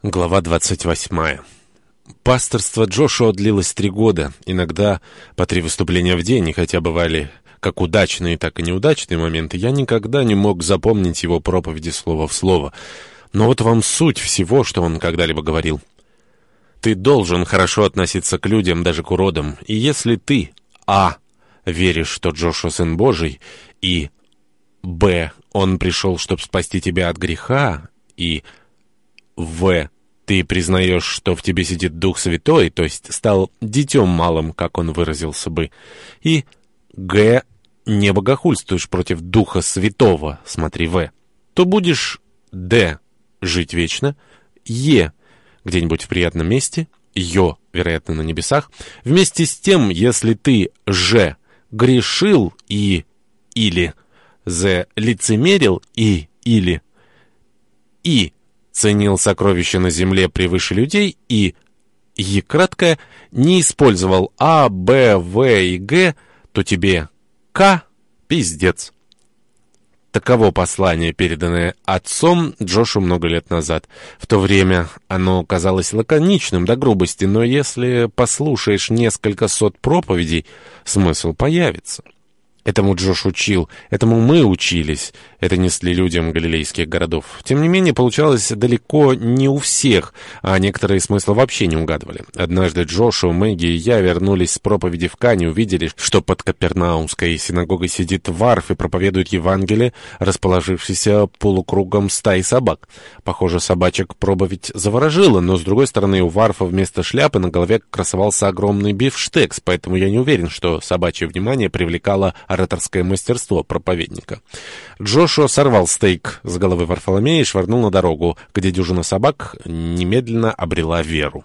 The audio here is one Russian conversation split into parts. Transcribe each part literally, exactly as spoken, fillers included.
Глава двадцать восьмая. Пасторство Джошуа длилось три года, иногда по три выступления в день, и хотя бывали как удачные, так и неудачные моменты, я никогда не мог запомнить его проповеди слово в слово. Но вот вам суть всего, что он когда-либо говорил. Ты должен хорошо относиться к людям, даже к уродам, и если ты, а, веришь, что Джошуа сын Божий, и, б, он пришел, чтобы спасти тебя от греха, и, в, ты признаешь, что в тебе сидит Дух Святой, то есть стал детем малым, как он выразился бы, и, г, не богохульствуешь против Духа Святого, смотри, в, то будешь, д, жить вечно, е, где-нибудь в приятном месте, ё, вероятно, на небесах. Вместе с тем, если ты, ж, грешил и, или, з, лицемерил и, или, и, ценил сокровища на земле превыше людей и, и краткое, не использовал А, Б, В и Г, то тебе К пиздец. Таково послание, переданное отцом Джошу много лет назад. В то время оно казалось лаконичным до грубости, но если послушаешь несколько сот проповедей, смысл появится. Этому Джош учил, этому мы учились, это несли людям галилейских городов. Тем не менее, получалось далеко не у всех, а некоторые смысла вообще не угадывали. Однажды Джошу, Мэгги и я вернулись с проповеди в Кане, увидели, что под Капернаумской синагогой сидит варф и проповедует Евангелие, расположившийся полукругом стаи собак. Похоже, собачек проповедь заворожила, но, с другой стороны, у варфа вместо шляпы на голове красовался огромный бифштекс, поэтому я не уверен, что собачье внимание привлекало ораторское мастерство проповедника. Джошуа сорвал стейк с головы Варфоломея и швырнул на дорогу, где дюжина собак немедленно обрела веру.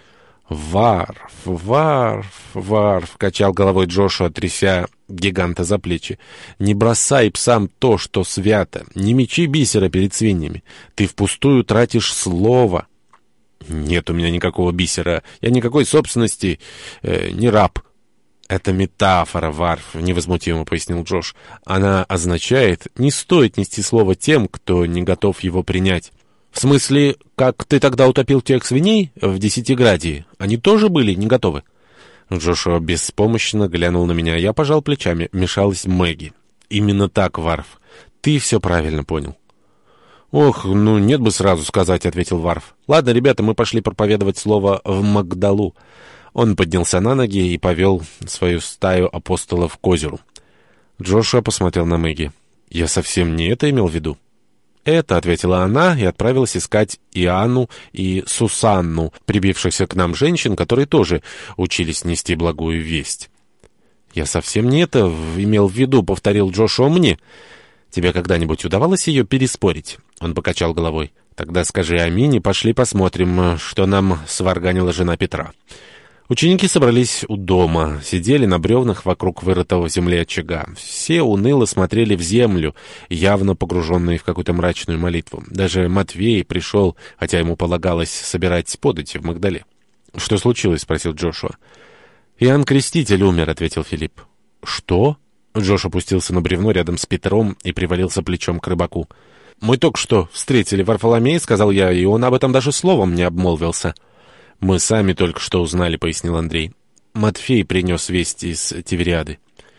«Варф, варф, варф!» — качал головой Джошуа, тряся гиганта за плечи. «Не бросай псам то, что свято, не мечи бисера перед свиньями. Ты впустую тратишь слово». «Нет у меня никакого бисера, я никакой собственности, э, не раб». «Это метафора, Варф», — невозмутимо пояснил Джош. «Она означает, не стоит нести слово тем, кто не готов его принять». «В смысле, как ты тогда утопил тех свиней в Десятиградии? Они тоже были не готовы?» Джошуа беспомощно глянул на меня. Я пожал плечами. Вмешалась Мэгги. «Именно так, Варф. Ты все правильно понял». «Ох, ну нет бы сразу сказать», — ответил Варф. «Ладно, ребята, мы пошли проповедовать слово в Магдалу». Он поднялся на ноги и повел свою стаю апостолов к озеру. Джошуа посмотрел на Мэгги. «Я совсем не это имел в виду». «Это», — ответила она и отправилась искать Иоанну и Сусанну, прибившихся к нам женщин, которые тоже учились нести благую весть. «Я совсем не это имел в виду», — повторил Джошуа мне. «Тебе когда-нибудь удавалось ее переспорить?» Он покачал головой. «Тогда скажи аминь и пошли посмотрим, что нам сварганила жена Петра». Ученики собрались у дома, сидели на бревнах вокруг вырытого в земле очага. Все уныло смотрели в землю, явно погруженные в какую-то мрачную молитву. Даже Матвей пришел, хотя ему полагалось собирать подати в Магдале. «Что случилось?» — спросил Джошуа. «Иоанн Креститель умер», — ответил Филипп. «Что?» — Джош опустился на бревно рядом с Петром и привалился плечом к рыбаку. «Мы только что встретили Варфоломея», — сказал я, — «и он об этом даже словом не обмолвился». «Мы сами только что узнали», — пояснил Андрей. «Матфей принес весть из Тивериады».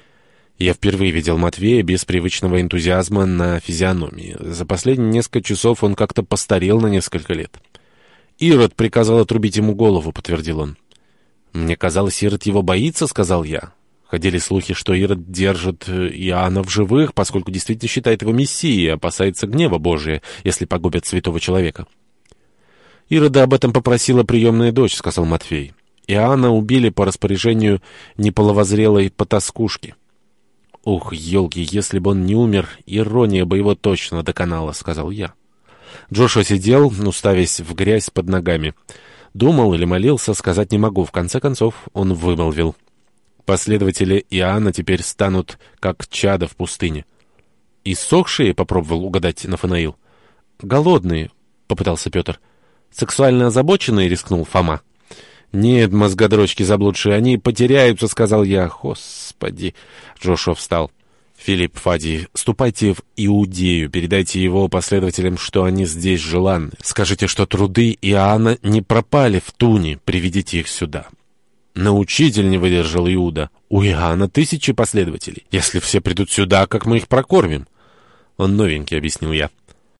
Я впервые видел Матвея без привычного энтузиазма на физиономии. За последние несколько часов он как-то постарел на несколько лет. «Ирод приказал отрубить ему голову», — подтвердил он. «Мне казалось, Ирод его боится», — сказал я. Ходили слухи, что Ирод держит Иоанна в живых, поскольку действительно считает его мессией и опасается гнева Божия, если погубят святого человека. «Ирода об этом попросила приемная дочь», — сказал Матфей. «Иоанна убили по распоряжению неполовозрелой потаскушки». «Ух, елки, если бы он не умер, ирония бы его точно доконала», — сказал я. Джошуа сидел, уставясь в грязь под ногами. Думал или молился, сказать не могу. В конце концов он вымолвил: «Последователи Иоанна теперь станут, как чада в пустыне». «Иссохшие?» — попробовал угадать Нафанаил. «Голодные», — попытался Петр. «Сексуально озабоченные?» — рискнул Фома. «Нет, мозгодрочки заблудшие, они потеряются», — сказал я. «Господи!» — Джошуа встал. Филипп, Фадий, ступайте в Иудею, передайте его последователям, что они здесь желанны. Скажите, что труды Иоанна не пропали в туне, приведите их сюда». «Научитель», — не выдержал Иуда, — «у Иоанна тысячи последователей. Если все придут сюда, как мы их прокормим?» «Он новенький», — объяснил я.